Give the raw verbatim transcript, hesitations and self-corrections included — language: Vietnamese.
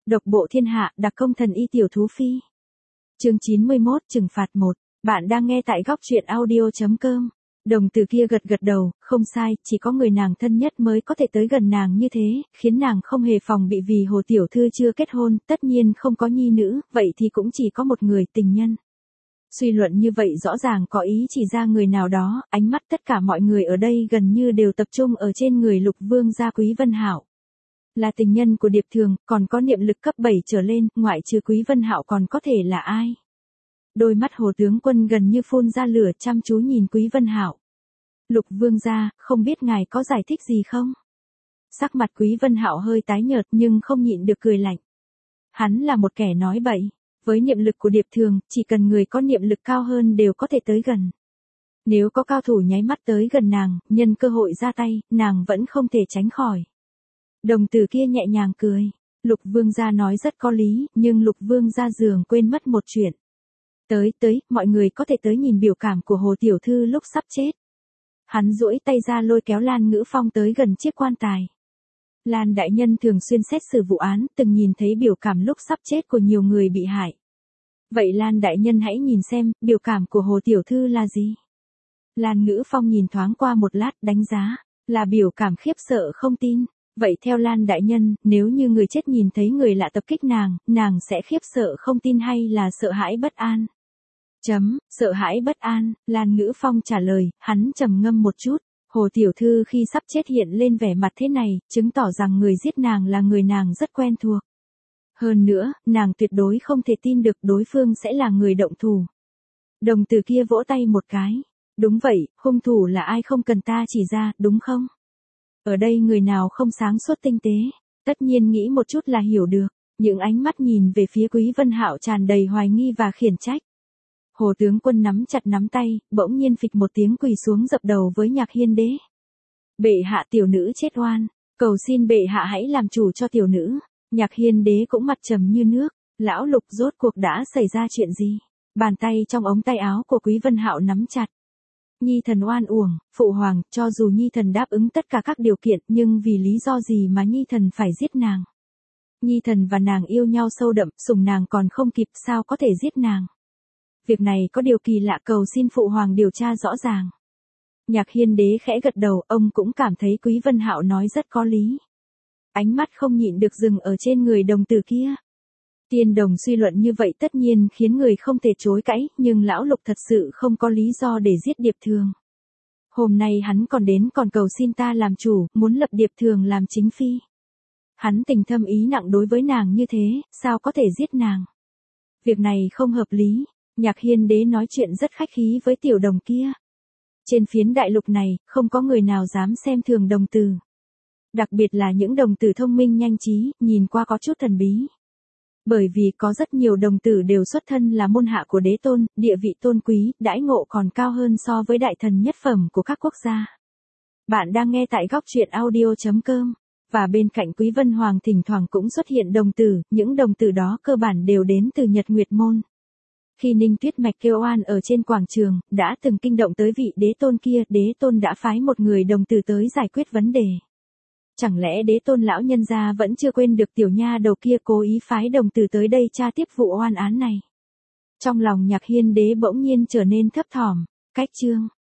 Độc bộ thiên hạ, đặc công thần y tiểu thú phi. Chương chín mươi mốt, trừng phạt một. Bạn đang nghe tại góc truyện audio chấm com. Đồng tử kia gật gật đầu, không sai, chỉ có người nàng thân nhất mới có thể tới gần nàng như thế, khiến nàng không hề phòng bị vì Hồ tiểu thư chưa kết hôn, tất nhiên không có nhi nữ, vậy thì cũng chỉ có một người tình nhân. Suy luận như vậy rõ ràng có ý chỉ ra người nào đó, ánh mắt tất cả mọi người ở đây gần như đều tập trung ở trên người Lục Vương gia Quý Vân Hạo. Là tình nhân của Điệp Thường, còn có niệm lực cấp bảy trở lên, ngoại trừ Quý Vân Hạo còn có thể là ai? Đôi mắt Hồ tướng quân gần như phun ra lửa chăm chú nhìn Quý Vân Hạo. Lục Vương gia, không biết ngài có giải thích gì không? Sắc mặt Quý Vân Hạo hơi tái nhợt nhưng không nhịn được cười lạnh. Hắn là một kẻ nói bậy, với niệm lực của Điệp Thường, chỉ cần người có niệm lực cao hơn đều có thể tới gần. Nếu có cao thủ nháy mắt tới gần nàng, nhân cơ hội ra tay, nàng vẫn không thể tránh khỏi. Đồng tử kia nhẹ nhàng cười. Lục Vương gia nói rất có lý, nhưng Lục Vương gia dường quên mất một chuyện. Tới tới, mọi người có thể tới nhìn biểu cảm của Hồ tiểu thư lúc sắp chết. Hắn duỗi tay ra lôi kéo Lan Ngữ Phong tới gần chiếc quan tài. Lan đại nhân thường xuyên xét xử vụ án, từng nhìn thấy biểu cảm lúc sắp chết của nhiều người bị hại. Vậy Lan đại nhân hãy nhìn xem, biểu cảm của Hồ tiểu thư là gì? Lan Ngữ Phong nhìn thoáng qua một lát, đánh giá, là biểu cảm khiếp sợ không tin. Vậy theo Lan đại nhân, nếu như người chết nhìn thấy người lạ tập kích nàng, nàng sẽ khiếp sợ không tin hay là sợ hãi bất an? Chấm, sợ hãi bất an, Lan Ngữ Phong trả lời, hắn trầm ngâm một chút. Hồ tiểu thư khi sắp chết hiện lên vẻ mặt thế này, chứng tỏ rằng người giết nàng là người nàng rất quen thuộc. Hơn nữa, nàng tuyệt đối không thể tin được đối phương sẽ là người động thủ. Đồng tử kia vỗ tay một cái. Đúng vậy, hung thủ là ai không cần ta chỉ ra, đúng không? Ở đây người nào không sáng suốt tinh tế, tất nhiên nghĩ một chút là hiểu được. Những ánh mắt nhìn về phía Quý Vân Hạo tràn đầy hoài nghi và khiển trách. Hồ tướng quân nắm chặt nắm tay, bỗng nhiên phịch một tiếng quỳ xuống dập đầu với Nhạc Hiên đế. Bệ hạ tiểu nữ chết oan, cầu xin bệ hạ hãy làm chủ cho tiểu nữ. Nhạc Hiên đế cũng mặt trầm như nước. Lão Lục, rốt cuộc đã xảy ra chuyện gì? Bàn tay trong ống tay áo của Quý Vân Hạo nắm chặt. Nhi thần oan uổng, phụ hoàng, cho dù Nhi thần đáp ứng tất cả các điều kiện, nhưng vì lý do gì mà Nhi thần phải giết nàng? Nhi thần và nàng yêu nhau sâu đậm, sủng nàng còn không kịp, sao có thể giết nàng? Việc này có điều kỳ lạ, cầu xin phụ hoàng điều tra rõ ràng. Nhạc Hiên đế khẽ gật đầu, ông cũng cảm thấy Quý Vân Hạo nói rất có lý. Ánh mắt không nhịn được dừng ở trên người đồng tử kia. Tiên đồng suy luận như vậy tất nhiên khiến người không thể chối cãi, nhưng lão Lục thật sự không có lý do để giết Điệp Thường. Hôm nay hắn còn đến còn cầu xin ta làm chủ, muốn lập Điệp Thường làm chính phi. Hắn tình thâm ý nặng đối với nàng như thế, sao có thể giết nàng? Việc này không hợp lý. Nhạc Hiên đế nói chuyện rất khách khí với tiểu đồng kia. Trên phiến đại lục này, không có người nào dám xem thường đồng tử. Đặc biệt là những đồng tử thông minh nhanh trí, nhìn qua có chút thần bí. Bởi vì có rất nhiều đồng tử đều xuất thân là môn hạ của đế tôn, địa vị tôn quý, đãi ngộ còn cao hơn so với đại thần nhất phẩm của các quốc gia. Bạn đang nghe tại góc truyện audio chấm com. Và bên cạnh Quý Vân Hoàng thỉnh thoảng cũng xuất hiện đồng tử, những đồng tử đó cơ bản đều đến từ Nhật Nguyệt Môn. Khi Ninh Tuyết Mạch kêu oan ở trên quảng trường, đã từng kinh động tới vị đế tôn kia, đế tôn đã phái một người đồng tử tới giải quyết vấn đề. Chẳng lẽ đế tôn lão nhân gia vẫn chưa quên được tiểu nha đầu kia cố ý phái đồng tử tới đây tra tiếp vụ oan án này? Trong lòng Nhạc Hiên đế bỗng nhiên trở nên thấp thỏm. Cách chương